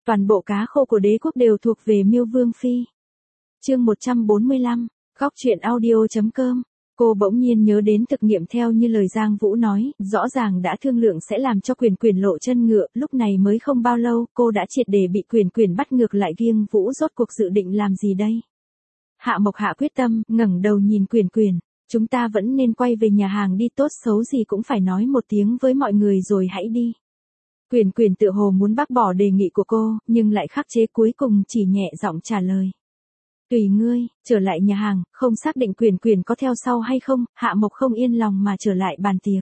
Toàn bộ cá khô của đế quốc đều thuộc về Miêu Vương Phi. Chương 145, góc truyện audio.com. Cô bỗng nhiên nhớ đến thực nghiệm theo như lời Giang Vũ nói, rõ ràng đã thương lượng sẽ làm cho Quyền Quyền lộ chân ngựa, lúc này mới không bao lâu, cô đã triệt để bị Quyền Quyền bắt ngược lại. Kiêng Vũ rốt cuộc dự định làm gì đây? Hạ Mộc hạ quyết tâm, ngẩng đầu nhìn Quyền Quyền, chúng ta vẫn nên quay về nhà hàng đi, tốt xấu gì cũng phải nói một tiếng với mọi người rồi hãy đi. Quyền Quyền tựa hồ muốn bác bỏ đề nghị của cô, nhưng lại khắc chế, cuối cùng chỉ nhẹ giọng trả lời. Tùy ngươi. Trở lại nhà hàng, không xác định Quyền Quyền có theo sau hay không, Hạ Mộc không yên lòng mà trở lại bàn tiệc.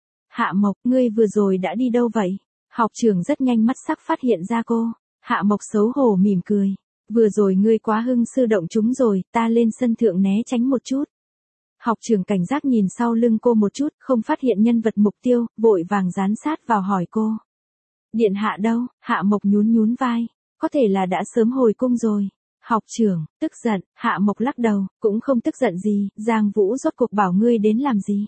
Hạ Mộc, ngươi vừa rồi đã đi đâu vậy? Học trưởng rất nhanh mắt sắc phát hiện ra cô. Hạ Mộc xấu hổ mỉm cười. Vừa rồi ngươi quá hưng sư động chúng rồi, ta lên sân thượng né tránh một chút. Học trưởng cảnh giác nhìn sau lưng cô một chút, không phát hiện nhân vật mục tiêu, vội vàng dán sát vào hỏi cô. Điện hạ đâu? Hạ Mộc nhún nhún vai. Có thể là đã sớm hồi cung rồi. Học trưởng, tức giận, Hạ Mộc lắc đầu, cũng không tức giận gì, Giang Vũ rốt cuộc bảo ngươi đến làm gì?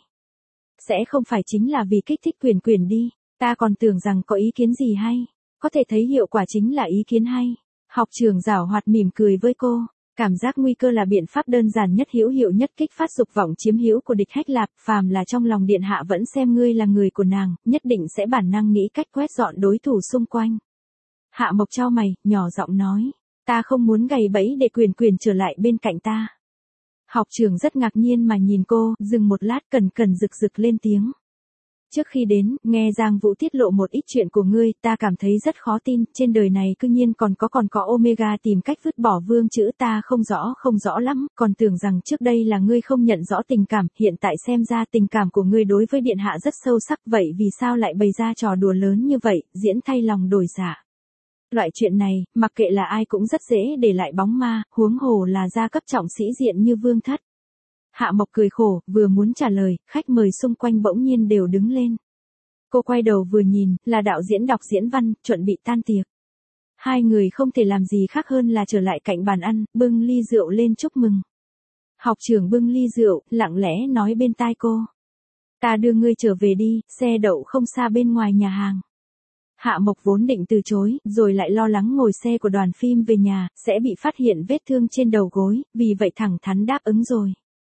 Sẽ không phải chính là vì kích thích Quyền Quyền đi, ta còn tưởng rằng có ý kiến gì hay, có thể thấy hiệu quả chính là ý kiến hay. Học trưởng giảo hoạt mỉm cười với cô, cảm giác nguy cơ là biện pháp đơn giản nhất, hữu hiệu nhất kích phát dục vọng chiếm hữu của địch Hách Lạp, phàm là trong lòng điện hạ vẫn xem ngươi là người của nàng, nhất định sẽ bản năng nghĩ cách quét dọn đối thủ xung quanh. Hạ Mộc chau mày, nhỏ giọng nói. Ta không muốn gầy bẫy để Quyền Quyền trở lại bên cạnh ta. Học trưởng rất ngạc nhiên mà nhìn cô, dừng một lát cẩn cẩn rực rực lên tiếng. Trước khi đến, nghe Giang Vũ tiết lộ một ít chuyện của ngươi, ta cảm thấy rất khó tin, trên đời này cư nhiên còn có Omega tìm cách vứt bỏ vương chữ, ta không rõ lắm, còn tưởng rằng trước đây là ngươi không nhận rõ tình cảm, hiện tại xem ra tình cảm của ngươi đối với điện hạ rất sâu sắc, vậy vì sao lại bày ra trò đùa lớn như vậy, diễn thay lòng đổi dạ. Loại chuyện này, mặc kệ là ai cũng rất dễ để lại bóng ma, huống hồ là gia cấp trọng sĩ diện như Vương Thất. Hạ Mộc cười khổ, vừa muốn trả lời, khách mời xung quanh bỗng nhiên đều đứng lên. Cô quay đầu vừa nhìn, là đạo diễn đọc diễn văn, chuẩn bị tan tiệc. Hai người không thể làm gì khác hơn là trở lại cạnh bàn ăn, bưng ly rượu lên chúc mừng. Học trưởng bưng ly rượu, lặng lẽ nói bên tai cô. Ta đưa ngươi trở về đi, xe đậu không xa bên ngoài nhà hàng. Hạ Mộc vốn định từ chối, rồi lại lo lắng ngồi xe của đoàn phim về nhà, sẽ bị phát hiện vết thương trên đầu gối, vì vậy thẳng thắn đáp ứng rồi.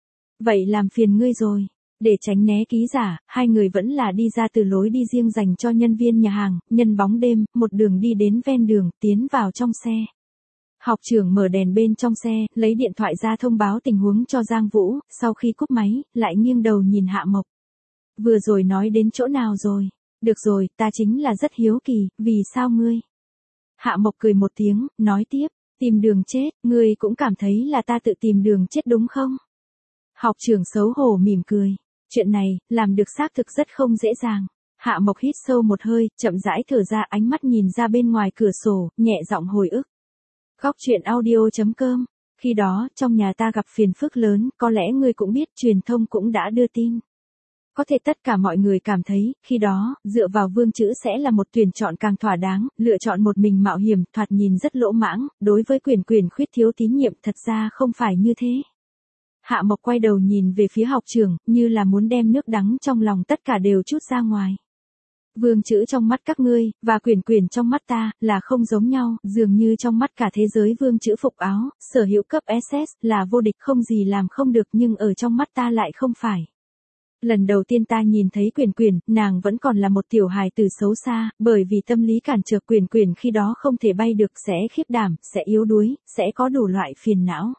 Vậy làm phiền ngươi rồi. Để tránh né ký giả, hai người vẫn là đi ra từ lối đi riêng dành cho nhân viên nhà hàng, nhân bóng đêm, một đường đi đến ven đường, tiến vào trong xe. Học trưởng mở đèn bên trong xe, lấy điện thoại ra thông báo tình huống cho Giang Vũ, sau khi cúp máy, lại nghiêng đầu nhìn Hạ Mộc. Vừa rồi nói đến chỗ nào rồi? Được rồi, ta chính là rất hiếu kỳ, vì sao ngươi? Hạ Mộc cười một tiếng, nói tiếp, tìm đường chết, ngươi cũng cảm thấy là ta tự tìm đường chết đúng không? Học trưởng xấu hổ mỉm cười, chuyện này, làm được xác thực rất không dễ dàng. Hạ Mộc hít sâu một hơi, chậm rãi thở ra, ánh mắt nhìn ra bên ngoài cửa sổ, nhẹ giọng hồi ức. Góc truyện audio.com, khi đó, trong nhà ta gặp phiền phức lớn, có lẽ ngươi cũng biết, truyền thông cũng đã đưa tin. Có thể tất cả mọi người cảm thấy, khi đó, dựa vào vương chữ sẽ là một tuyển chọn càng thỏa đáng, lựa chọn một mình mạo hiểm, thoạt nhìn rất lỗ mãng, đối với Quyền Quyền khuyết thiếu tín nhiệm, thật ra không phải như thế. Hạ Mộc quay đầu nhìn về phía học trưởng, như là muốn đem nước đắng trong lòng tất cả đều trút ra ngoài. Vương chữ trong mắt các ngươi, và Quyền Quyền trong mắt ta, là không giống nhau, dường như trong mắt cả thế giới vương chữ phục áo, sở hữu cấp SS, là vô địch không gì làm không được, nhưng ở trong mắt ta lại không phải. Lần đầu tiên ta nhìn thấy Quyền Quyền, nàng vẫn còn là một tiểu hài tử xấu xa, bởi vì tâm lý cản trở Quyền Quyền khi đó không thể bay được, sẽ khiếp đảm, sẽ yếu đuối, sẽ có đủ loại phiền não.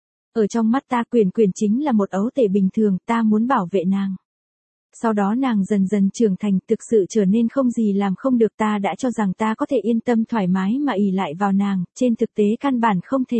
Ở trong mắt ta Quyền Quyền chính là một ấu tể bình thường, ta muốn bảo vệ nàng. Sau đó nàng dần dần trưởng thành, thực sự trở nên không gì làm không được, ta đã cho rằng ta có thể yên tâm thoải mái mà ỷ lại vào nàng, trên thực tế căn bản không thể.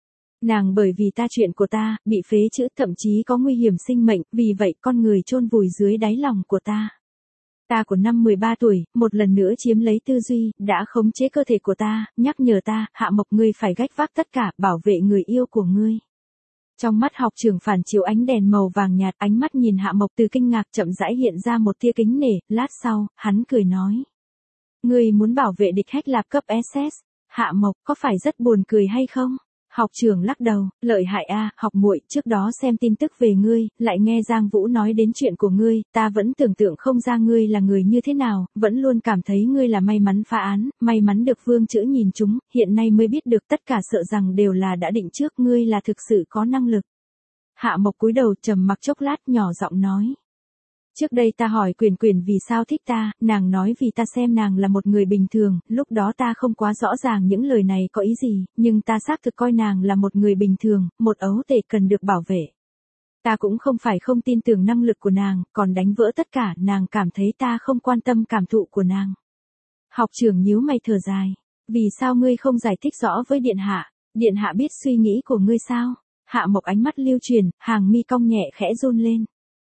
Nàng bởi vì ta chuyện của ta, bị phế chữ, thậm chí có nguy hiểm sinh mệnh, vì vậy con người chôn vùi dưới đáy lòng của ta. Ta của năm 13 tuổi, một lần nữa chiếm lấy tư duy, đã khống chế cơ thể của ta, nhắc nhở ta, Hạ Mộc ngươi phải gánh vác tất cả, bảo vệ người yêu của ngươi. Trong mắt học trưởng phản chiếu ánh đèn màu vàng nhạt, ánh mắt nhìn Hạ Mộc từ kinh ngạc chậm rãi hiện ra một tia kính nể, lát sau, hắn cười nói. Ngươi muốn bảo vệ địch Hách Lạp cấp SS, Hạ Mộc có phải rất buồn cười hay không? Học trưởng lắc đầu, lợi hại a, học muội, trước đó xem tin tức về ngươi, lại nghe Giang Vũ nói đến chuyện của ngươi, ta vẫn tưởng tượng không ra ngươi là người như thế nào, vẫn luôn cảm thấy ngươi là may mắn phá án, may mắn được Vương Chữ nhìn chúng, hiện nay mới biết được tất cả sợ rằng đều là đã định trước, ngươi là thực sự có năng lực. Hạ Mộc cúi đầu trầm mặc chốc lát nhỏ giọng nói. Trước đây ta hỏi Quyền Quyền vì sao thích ta, nàng nói vì ta xem nàng là một người bình thường, lúc đó ta không quá rõ ràng những lời này có ý gì, nhưng ta xác thực coi nàng là một người bình thường, một ấu tể cần được bảo vệ. Ta cũng không phải không tin tưởng năng lực của nàng, còn đánh vỡ tất cả, nàng cảm thấy ta không quan tâm cảm thụ của nàng. Học trưởng nhíu mày thở dài, vì sao ngươi không giải thích rõ với Điện Hạ biết suy nghĩ của ngươi sao? Hạ Mộc ánh mắt lưu truyền, hàng mi cong nhẹ khẽ run lên.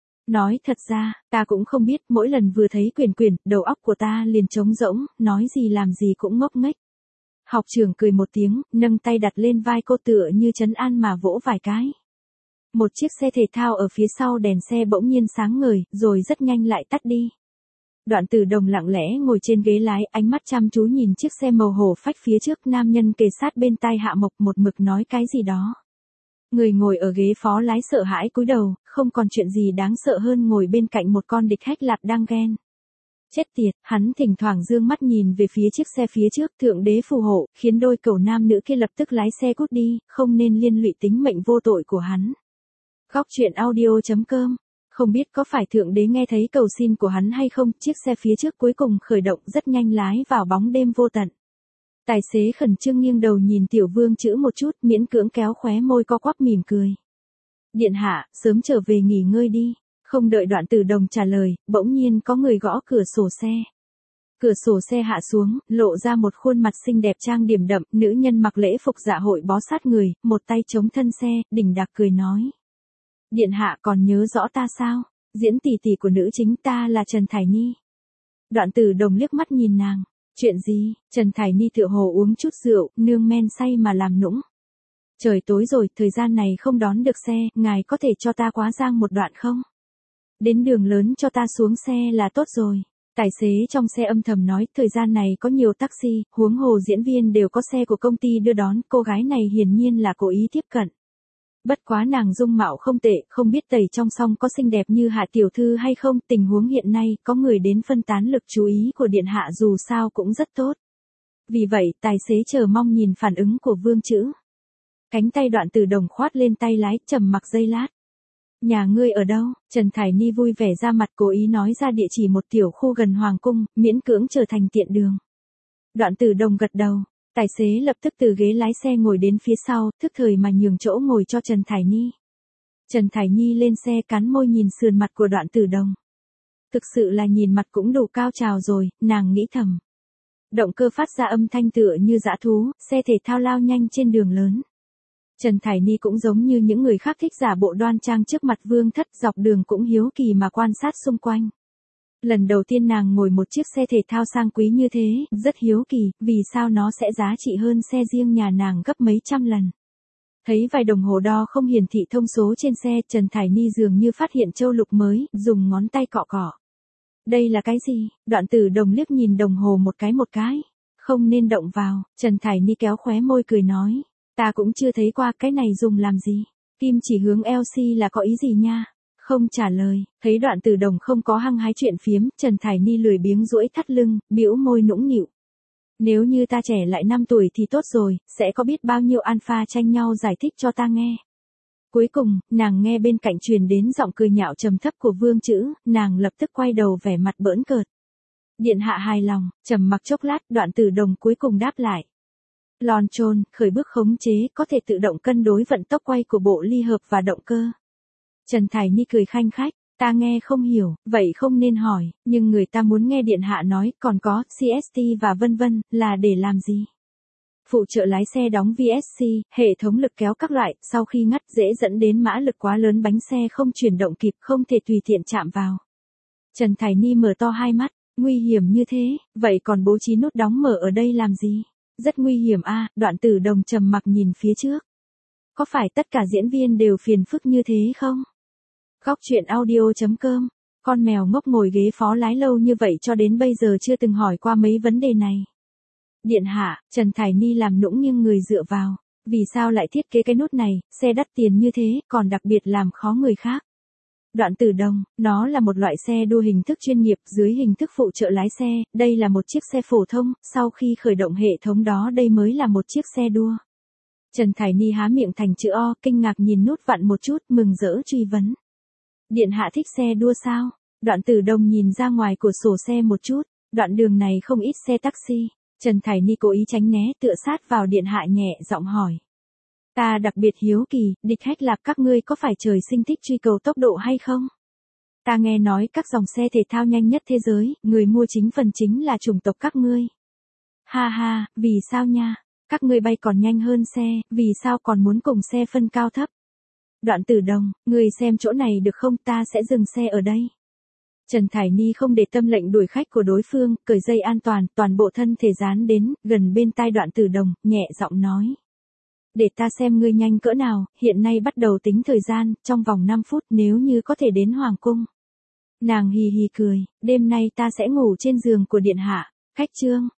Nói thật ra, ta cũng không biết, mỗi lần vừa thấy Quyền Quyền, đầu óc của ta liền trống rỗng, nói gì làm gì cũng ngốc nghếch. Học trưởng cười một tiếng, nâng tay đặt lên vai cô tựa như trấn an mà vỗ vài cái. Một chiếc xe thể thao ở phía sau đèn xe bỗng nhiên sáng ngời, rồi rất nhanh lại tắt đi. Đoạn Tử Đồng lặng lẽ ngồi trên ghế lái, ánh mắt chăm chú nhìn chiếc xe màu hổ phách phía trước, nam nhân kề sát bên tai Hạ Mộc một mực nói cái gì đó. Người ngồi ở ghế phó lái sợ hãi cúi đầu, không còn chuyện gì đáng sợ hơn ngồi bên cạnh một con địch khách lạp đang ghen. Chết tiệt, hắn thỉnh thoảng dương mắt nhìn về phía chiếc xe phía trước, thượng đế phù hộ, khiến đôi cẩu nam nữ kia lập tức lái xe cút đi, không nên liên lụy tính mệnh vô tội của hắn. Góc truyện audio.com. Không biết có phải thượng đế nghe thấy cầu xin của hắn hay không, chiếc xe phía trước cuối cùng khởi động rất nhanh lái vào bóng đêm vô tận. Tài xế khẩn trương nghiêng đầu nhìn Tiểu Vương Chữ một chút, miễn cưỡng kéo khóe môi co quắp mỉm cười. Điện hạ, sớm trở về nghỉ ngơi đi. Không đợi Đoạn Tử Đồng trả lời, bỗng nhiên có người gõ cửa sổ xe. Cửa sổ xe hạ xuống, lộ ra một khuôn mặt xinh đẹp trang điểm đậm, nữ nhân mặc lễ phục dạ hội bó sát người, một tay chống thân xe, đỉnh đạc cười nói. Điện hạ còn nhớ rõ ta sao? Diễn tỷ tỷ của nữ chính ta là Trần Thải Ni. Đoạn Tử Đồng liếc mắt nhìn nàng. Chuyện gì? Trần Thải Ni tựa hồ uống chút rượu, nương men say mà làm nũng. Trời tối rồi, thời gian này không đón được xe, ngài có thể cho ta quá giang một đoạn không? Đến đường lớn cho ta xuống xe là tốt rồi. Tài xế trong xe âm thầm nói, thời gian này có nhiều taxi, huống hồ diễn viên đều có xe của công ty đưa đón, cô gái này hiển nhiên là cố ý tiếp cận. Bất quá nàng dung mạo không tệ, không biết tẩy trong song có xinh đẹp như Hạ tiểu thư hay không, tình huống hiện nay có người đến phân tán lực chú ý của Điện Hạ dù sao cũng rất tốt. Vì vậy, tài xế chờ mong nhìn phản ứng của Vương Chữ. Cánh tay Đoạn Tử Đồng khoát lên tay lái, trầm mặc giây lát. Nhà ngươi ở đâu? Trần Thải Ni vui vẻ ra mặt, cố ý nói ra địa chỉ một tiểu khu gần Hoàng cung, miễn cưỡng trở thành tiện đường. Đoạn Tử Đồng gật đầu. Tài xế lập tức từ ghế lái xe ngồi đến phía sau, thức thời mà nhường chỗ ngồi cho Trần Thải Ni. Trần Thải Ni lên xe cắn môi nhìn sườn mặt của Đoạn Tử Đồng. Thực sự là nhìn mặt cũng đủ cao trào rồi, nàng nghĩ thầm. Động cơ phát ra âm thanh tựa như dã thú, xe thể thao lao nhanh trên đường lớn. Trần Thải Ni cũng giống như những người khác thích giả bộ đoan trang trước mặt Vương Thất, dọc đường cũng hiếu kỳ mà quan sát xung quanh. Lần đầu tiên nàng ngồi một chiếc xe thể thao sang quý như thế, rất hiếu kỳ, vì sao nó sẽ giá trị hơn xe riêng nhà nàng gấp mấy trăm lần. Thấy vài đồng hồ đo không hiển thị thông số trên xe, Trần Thải Ni dường như phát hiện châu lục mới, dùng ngón tay cọ cọ. Đây là cái gì? Đoạn Tử Đồng liếc nhìn đồng hồ một cái. Không nên động vào, Trần Thải Ni kéo khóe môi cười nói. Ta cũng chưa thấy qua, cái này dùng làm gì? Kim chỉ hướng LC là có ý gì nha? Không trả lời, thấy Đoạn Tử Đồng không có hăng hái chuyện phiếm, Trần Thải Ni lười biếng duỗi thắt lưng, bĩu môi nũng nịu. Nếu như ta trẻ lại 5 tuổi thì tốt rồi, sẽ có biết bao nhiêu alpha tranh nhau giải thích cho ta nghe. Cuối cùng, nàng nghe bên cạnh truyền đến giọng cười nhạo trầm thấp của Vương Chữ, nàng lập tức quay đầu vẻ mặt bỡn cợt. Điện hạ hài lòng, trầm mặc chốc lát, Đoạn Tử Đồng cuối cùng đáp lại. Lon trôn, khởi bước khống chế, có thể tự động cân đối vận tốc quay của bộ ly hợp và động cơ. Trần Thải Ni cười khanh khách, ta nghe không hiểu, vậy không nên hỏi, nhưng người ta muốn nghe Điện hạ nói, còn có, CST và vân vân, là để làm gì? Phụ trợ lái xe đóng VSC, hệ thống lực kéo các loại, sau khi ngắt dễ dẫn đến mã lực quá lớn, bánh xe không chuyển động kịp, không thể tùy tiện chạm vào. Trần Thải Ni mở to hai mắt, nguy hiểm như thế, vậy còn bố trí nút đóng mở ở đây làm gì? Rất nguy hiểm a. Đoạn Tử Đồng trầm mặc nhìn phía trước. Có phải tất cả diễn viên đều phiền phức như thế không? Góc truyện audio.com. Con mèo ngốc ngồi ghế phó lái lâu như vậy cho đến bây giờ chưa từng hỏi qua mấy vấn đề này. Điện hạ, Trần Thải Ni làm nũng nghiêng người dựa vào. Vì sao lại thiết kế cái nút này, xe đắt tiền như thế, còn đặc biệt làm khó người khác. Đoạn Tử Đồng, nó là một loại xe đua hình thức chuyên nghiệp dưới hình thức phụ trợ lái xe, đây là một chiếc xe phổ thông, sau khi khởi động hệ thống đó đây mới là một chiếc xe đua. Trần Thải Ni há miệng thành chữ O, kinh ngạc nhìn nút vặn một chút, mừng rỡ truy vấn. Điện hạ thích xe đua sao? Đoạn Tử Đồng nhìn ra ngoài cửa sổ xe một chút, đoạn đường này không ít xe taxi. Trần Thải Ni cố ý tránh né tựa sát vào điện hạ nhẹ giọng hỏi. Ta đặc biệt hiếu kỳ, địch Hách Lạp các ngươi có phải trời sinh thích truy cầu tốc độ hay không? Ta nghe nói các dòng xe thể thao nhanh nhất thế giới, người mua chính là chủng tộc các ngươi. Ha ha, vì sao nha? Các ngươi bay còn nhanh hơn xe, vì sao còn muốn cùng xe phân cao thấp? Đoạn Tử Đồng, người xem chỗ này được không, ta sẽ dừng xe ở đây. Trần Thải Ni không để tâm lệnh đuổi khách của đối phương, cởi dây an toàn, toàn bộ thân thể dán đến, gần bên tai Đoạn Tử Đồng, nhẹ giọng nói. Để ta xem ngươi nhanh cỡ nào, hiện nay bắt đầu tính thời gian, trong vòng 5 phút nếu như có thể đến Hoàng Cung. Nàng hì hì cười, đêm nay ta sẽ ngủ trên giường của điện hạ, khách trương.